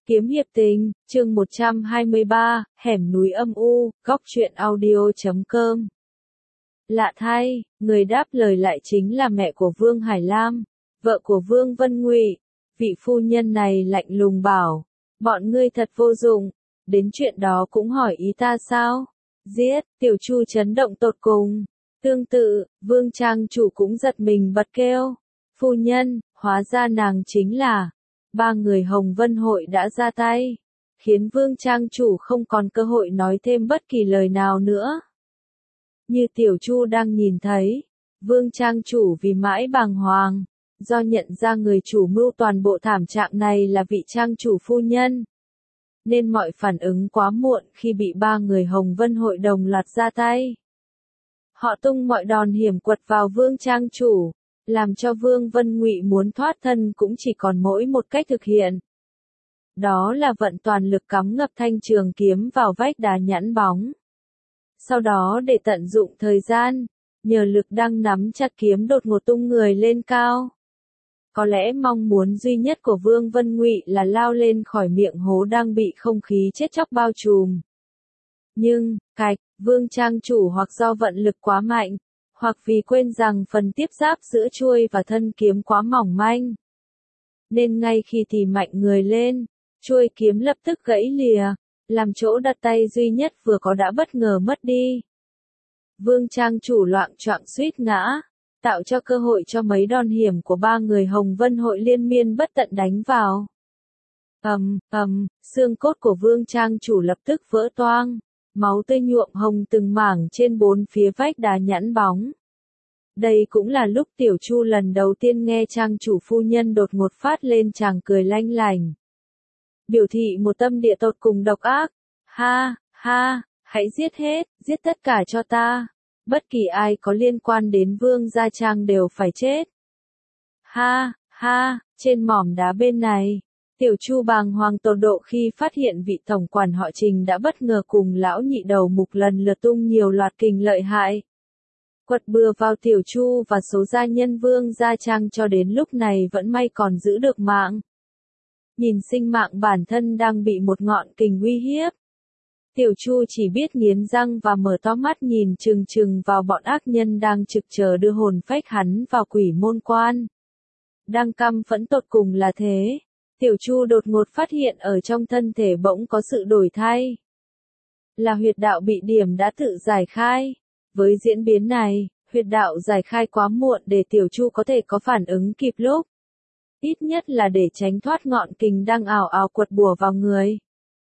Kiếm hiệp tình, chương 123, hẻm núi âm u, góc truyện audio.com. Lạ thay, người đáp lời lại chính là mẹ của Vương Hải Lam, vợ của Vương Vân Ngụy. Vị phu nhân này lạnh lùng bảo, bọn ngươi thật vô dụng, đến chuyện đó cũng hỏi ý ta sao? Giết, Tiểu Chu chấn động tột cùng. Tương tự, Vương Trang chủ cũng giật mình bật kêu, phu nhân, hóa ra nàng chính là... Ba người Hồng Vân hội đã ra tay, khiến Vương Trang chủ không còn cơ hội nói thêm bất kỳ lời nào nữa. Như Tiểu Chu đang nhìn thấy, Vương Trang chủ vì mãi bàng hoàng, do nhận ra người chủ mưu toàn bộ thảm trạng này là vị Trang chủ phu nhân. Nên mọi phản ứng quá muộn khi bị ba người Hồng Vân hội đồng loạt ra tay. Họ tung mọi đòn hiểm quật vào Vương Trang chủ, làm cho Vương Vân Ngụy muốn thoát thân cũng chỉ còn mỗi một cách thực hiện. Đó là vận toàn lực cắm ngập thanh trường kiếm vào vách đá nhẵn bóng. Sau đó để tận dụng thời gian, nhờ lực đang nắm chặt kiếm đột ngột tung người lên cao. Có lẽ mong muốn duy nhất của Vương Vân Ngụy là lao lên khỏi miệng hố đang bị không khí chết chóc bao trùm. Nhưng, cạch, Vương Trang chủ hoặc do vận lực quá mạnh, hoặc vì quên rằng phần tiếp giáp giữa chuôi và thân kiếm quá mỏng manh. Nên ngay khi thì mạnh người lên, chuôi kiếm lập tức gãy lìa, làm chỗ đặt tay duy nhất vừa có đã bất ngờ mất đi. Vương Trang chủ loạng choạng suýt ngã, tạo cho cơ hội cho mấy đòn hiểm của ba người Hồng Vân hội liên miên bất tận đánh vào. Xương cốt của Vương Trang chủ lập tức vỡ toang. Máu tươi nhuộm hồng từng mảng trên bốn phía vách đá nhẵn bóng. Đây cũng là lúc Tiểu Chu lần đầu tiên nghe Trang chủ phu nhân đột ngột phát lên tràng cười lanh lành. Biểu thị một tâm địa tột cùng độc ác. Ha, hãy giết hết, giết tất cả cho ta. Bất kỳ ai có liên quan đến Vương Gia Trang đều phải chết. Ha, trên mỏm đá bên này. Tiểu Chu bàng hoàng tột độ khi phát hiện vị tổng quản họ Trình đã bất ngờ cùng lão nhị đầu mục lần lượt tung nhiều loạt kình lợi hại. Quật bừa vào Tiểu Chu và số gia nhân Vương Gia Trang cho đến lúc này vẫn may còn giữ được mạng. Nhìn sinh mạng bản thân đang bị một ngọn kình uy hiếp. Tiểu Chu chỉ biết nghiến răng và mở to mắt nhìn chừng vào bọn ác nhân đang trực chờ đưa hồn phách hắn vào quỷ môn quan. Đang căm phẫn tột cùng là thế. Tiểu Chu đột ngột phát hiện ở trong thân thể bỗng có sự đổi thay. Là huyệt đạo bị điểm đã tự giải khai. Với diễn biến này, huyệt đạo giải khai quá muộn để Tiểu Chu có thể có phản ứng kịp lúc. Ít nhất là để tránh thoát ngọn kình đang ảo ảo quật bùa vào người.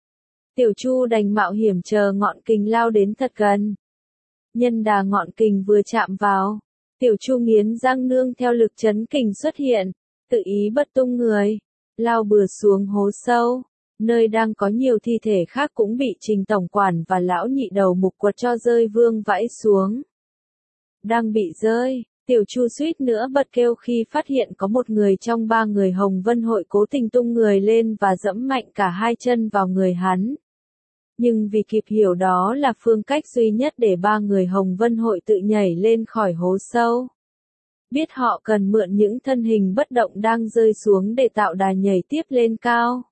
Tiểu Chu đành mạo hiểm chờ ngọn kình lao đến thật gần. Nhân đà ngọn kình vừa chạm vào, Tiểu Chu nghiến răng nương theo lực chấn kình xuất hiện, tự ý bật tung người. Lao bừa xuống hố sâu, nơi đang có nhiều thi thể khác cũng bị Trình tổng quản và lão nhị đầu mục quật cho rơi vương vãi xuống. Đang bị rơi, Tiểu Chu suýt nữa bật kêu khi phát hiện có một người trong ba người Hồng Vân hội cố tình tung người lên và dẫm mạnh cả hai chân vào người hắn. Nhưng vì kịp hiểu đó là phương cách duy nhất để ba người Hồng Vân hội tự nhảy lên khỏi hố sâu. Biết họ cần mượn những thân hình bất động đang rơi xuống để tạo đà nhảy tiếp lên cao.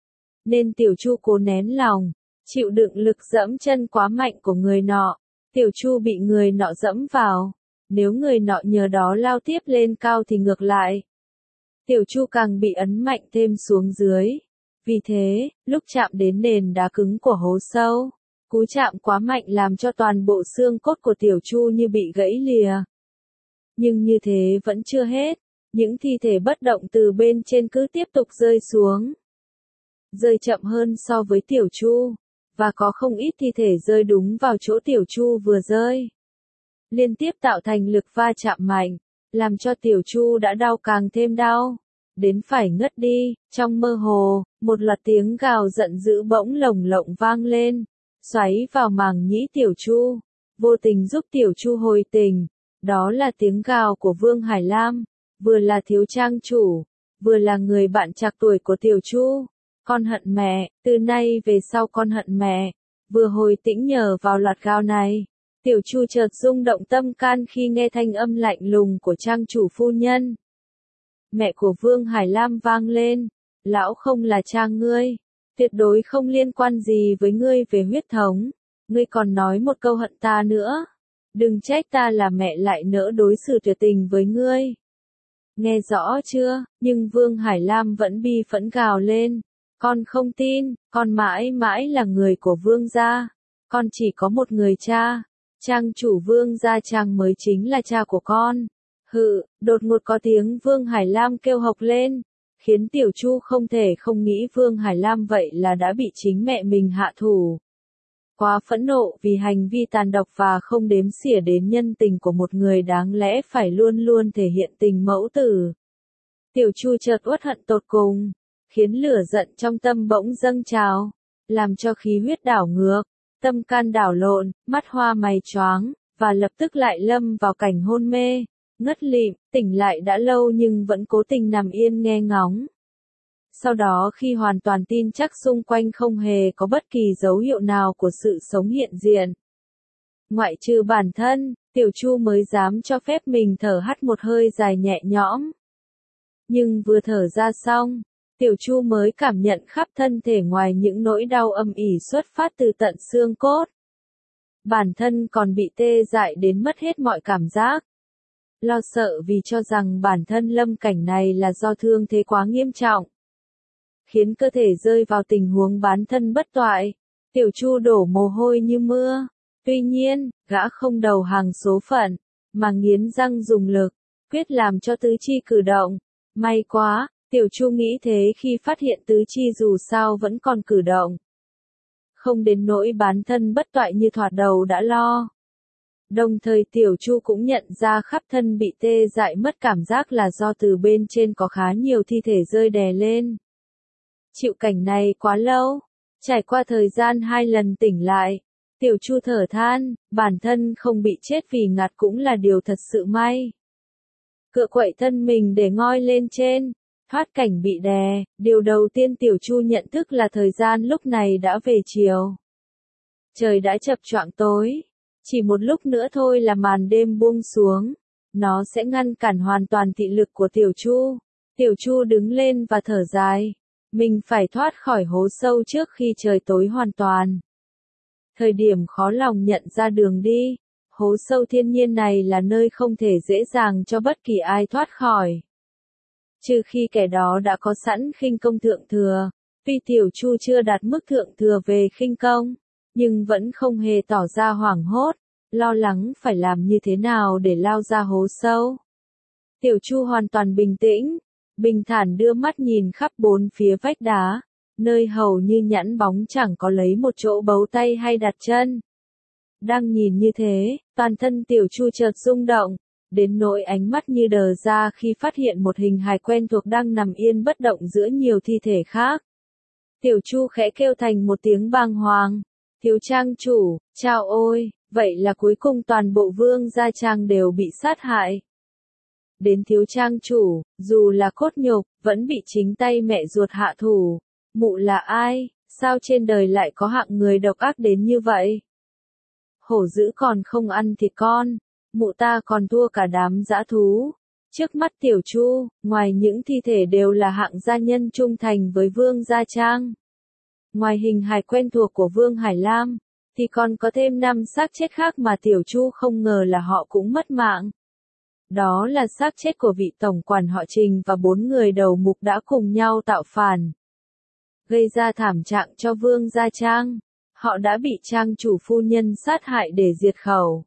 Nên Tiểu Chu cố nén lòng, chịu đựng lực dẫm chân quá mạnh của người nọ. Tiểu Chu bị người nọ dẫm vào. Nếu người nọ nhờ đó lao tiếp lên cao thì ngược lại. Tiểu Chu càng bị ấn mạnh thêm xuống dưới. Vì thế, lúc chạm đến nền đá cứng của hố sâu, cú chạm quá mạnh làm cho toàn bộ xương cốt của Tiểu Chu như bị gãy lìa. Nhưng như thế vẫn chưa hết, những thi thể bất động từ bên trên cứ tiếp tục rơi xuống. Rơi chậm hơn so với Tiểu Chu, và có không ít thi thể rơi đúng vào chỗ Tiểu Chu vừa rơi. Liên tiếp tạo thành lực va chạm mạnh, làm cho Tiểu Chu đã đau càng thêm đau, đến phải ngất đi. Trong mơ hồ, một loạt tiếng gào giận dữ bỗng lồng lộng vang lên, xoáy vào màng nhĩ Tiểu Chu, vô tình giúp Tiểu Chu hồi tỉnh. Đó là tiếng gào của Vương Hải Lam, vừa là thiếu trang chủ, vừa là người bạn trạc tuổi của Tiểu Chu. Con hận mẹ, từ nay về sau con hận mẹ. Vừa hồi tĩnh nhờ vào loạt gào này, Tiểu Chu chợt rung động tâm can khi nghe thanh âm lạnh lùng của trang chủ phu nhân. Mẹ của Vương Hải Lam vang lên, lão không là cha ngươi, Tuyệt đối không liên quan gì với ngươi về huyết thống. Ngươi còn nói một câu hận ta nữa. Đừng trách ta là mẹ lại nỡ đối xử tuyệt tình với ngươi. Nghe rõ chưa? Nhưng Vương Hải Lam vẫn bi phẫn gào lên. Con không tin, con mãi mãi là người của Vương gia. Con chỉ có một người cha. Trang chủ Vương gia Trang mới chính là cha của con. Hự, đột ngột có tiếng Vương Hải Lam kêu hộc lên. Khiến Tiểu Chu không thể không nghĩ Vương Hải Lam vậy là đã bị chính mẹ mình hạ thủ. Quá phẫn nộ vì hành vi tàn độc và không đếm xỉa đến nhân tình của một người đáng lẽ phải luôn luôn thể hiện tình mẫu tử. Tiểu Chu chợt uất hận tột cùng, khiến lửa giận trong tâm bỗng dâng trào, làm cho khí huyết đảo ngược, tâm can đảo lộn, mắt hoa mày choáng, và lập tức lại lâm vào cảnh hôn mê, ngất lịm, tỉnh lại đã lâu nhưng vẫn cố tình nằm yên nghe ngóng. Sau đó khi hoàn toàn tin chắc xung quanh không hề có bất kỳ dấu hiệu nào của sự sống hiện diện, ngoại trừ bản thân, Tiểu Chu mới dám cho phép mình thở hắt một hơi dài nhẹ nhõm. Nhưng vừa thở ra xong, Tiểu Chu mới cảm nhận khắp thân thể ngoài những nỗi đau âm ỉ xuất phát từ tận xương cốt. Bản thân còn bị tê dại đến mất hết mọi cảm giác. Lo sợ vì cho rằng bản thân lâm cảnh này là do thương thế quá nghiêm trọng, khiến cơ thể rơi vào tình huống bán thân bất toại. Tiểu Chu đổ mồ hôi như mưa. Tuy nhiên, gã không đầu hàng số phận, mà nghiến răng dùng lực, quyết làm cho tứ chi cử động. May quá, Tiểu Chu nghĩ thế khi phát hiện tứ chi dù sao vẫn còn cử động. Không đến nỗi bán thân bất toại như thoạt đầu đã lo. Đồng thời Tiểu Chu cũng nhận ra khắp thân bị tê dại mất cảm giác là do từ bên trên có khá nhiều thi thể rơi đè lên. Chịu cảnh này quá lâu, trải qua thời gian 2 lần tỉnh lại, Tiểu Chu thở than, bản thân không bị chết vì ngạt cũng là điều thật sự may. Cựa quậy thân mình để ngoi lên trên, thoát cảnh bị đè, điều đầu tiên Tiểu Chu nhận thức là thời gian lúc này đã về chiều. Trời đã chập choạng tối, chỉ một lúc nữa thôi là màn đêm buông xuống, nó sẽ ngăn cản hoàn toàn thị lực của Tiểu Chu. Tiểu Chu đứng lên và thở dài, mình phải thoát khỏi hố sâu trước khi trời tối hoàn toàn. Thời điểm khó lòng nhận ra đường đi, hố sâu thiên nhiên này là nơi không thể dễ dàng cho bất kỳ ai thoát khỏi. Trừ khi kẻ đó đã có sẵn khinh công thượng thừa, tuy Tiểu Chu chưa đạt mức thượng thừa về khinh công, nhưng vẫn không hề tỏ ra hoảng hốt, lo lắng phải làm như thế nào để lao ra hố sâu. Tiểu Chu hoàn toàn bình tĩnh, bình thản đưa mắt nhìn khắp bốn phía vách đá, nơi hầu như nhẵn bóng chẳng có lấy một chỗ bấu tay hay đặt chân. Đang nhìn như thế, toàn thân Tiểu Chu chợt rung động, đến nỗi ánh mắt như đờ ra khi phát hiện một hình hài quen thuộc đang nằm yên bất động giữa nhiều thi thể khác. Tiểu Chu khẽ kêu thành một tiếng bàng hoàng, thiếu trang chủ, chao ôi, vậy là cuối cùng toàn bộ Vương gia Trang đều bị sát hại. Đến thiếu trang chủ, dù là cốt nhục, vẫn bị chính tay mẹ ruột hạ thủ. Mụ là ai, sao trên đời lại có hạng người độc ác đến như vậy? Hổ dữ còn không ăn thịt con, mụ ta còn thua cả đám dã thú. Trước mắt Tiểu Chu, ngoài những thi thể đều là hạng gia nhân trung thành với Vương gia Trang. Ngoài hình hài quen thuộc của Vương Hải Lam, thì còn có thêm 5 xác chết khác mà Tiểu Chu không ngờ là họ cũng mất mạng. Đó là xác chết của vị tổng quản họ Trình và 4 người đầu mục đã cùng nhau tạo phản, gây ra thảm trạng cho Vương gia Trang. Họ đã bị Trang chủ phu nhân sát hại để diệt khẩu.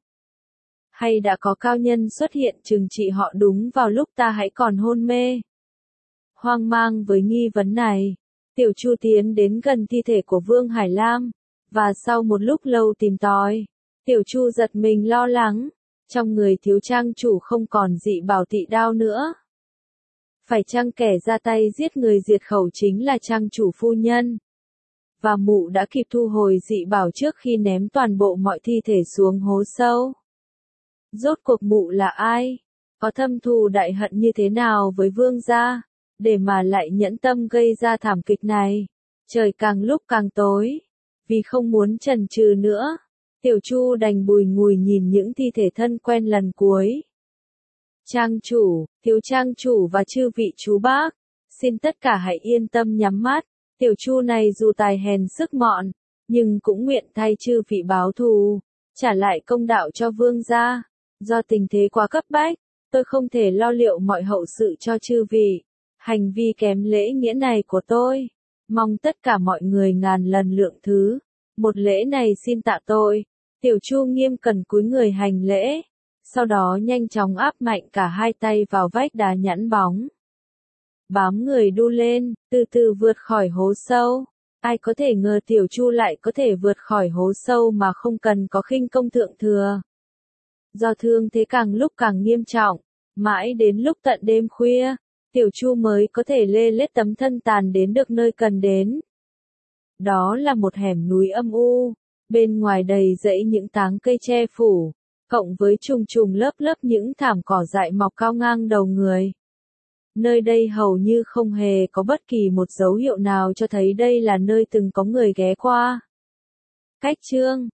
Hay đã có cao nhân xuất hiện trừng trị họ đúng vào lúc ta hãy còn hôn mê? Hoang mang với nghi vấn này, Tiểu Chu tiến đến gần thi thể của Vương Hải Lam, và sau một lúc lâu tìm tòi, Tiểu Chu giật mình lo lắng, trong người thiếu trang chủ không còn dị bảo tị đao nữa. Phải chăng kẻ ra tay giết người diệt khẩu chính là trang chủ phu nhân? Và mụ đã kịp thu hồi dị bảo trước khi ném toàn bộ mọi thi thể xuống hố sâu. Rốt cuộc mụ là ai? Có thâm thù đại hận như thế nào với Vương gia, để mà lại nhẫn tâm gây ra thảm kịch này? Trời càng lúc càng tối, vì không muốn chần chừ nữa, Tiểu Chu đành bùi ngùi nhìn những thi thể thân quen lần cuối. Trang chủ, thiếu trang chủ và chư vị chú bác, xin tất cả hãy yên tâm nhắm mắt, Tiểu Chu này dù tài hèn sức mọn, nhưng cũng nguyện thay chư vị báo thù, trả lại công đạo cho vương gia. Do tình thế quá cấp bách, tôi không thể lo liệu mọi hậu sự cho chư vị. Hành vi kém lễ nghĩa này của tôi, mong tất cả mọi người ngàn lần lượng thứ. Một lễ này xin tạ tội. Tiểu Chu nghiêm cẩn cúi người hành lễ, sau đó nhanh chóng áp mạnh cả hai tay vào vách đá nhẵn bóng. Bám người đu lên, từ từ vượt khỏi hố sâu. Ai có thể ngờ Tiểu Chu lại có thể vượt khỏi hố sâu mà không cần có khinh công thượng thừa. Do thương thế càng lúc càng nghiêm trọng, mãi đến lúc tận đêm khuya, Tiểu Chu mới có thể lê lết tấm thân tàn đến được nơi cần đến. Đó là một hẻm núi âm u, bên ngoài đầy rẫy những táng cây che phủ, cộng với trùng trùng lớp lớp những thảm cỏ dại mọc cao ngang đầu người. Nơi đây hầu như không hề có bất kỳ một dấu hiệu nào cho thấy đây là nơi từng có người ghé qua. Cách chương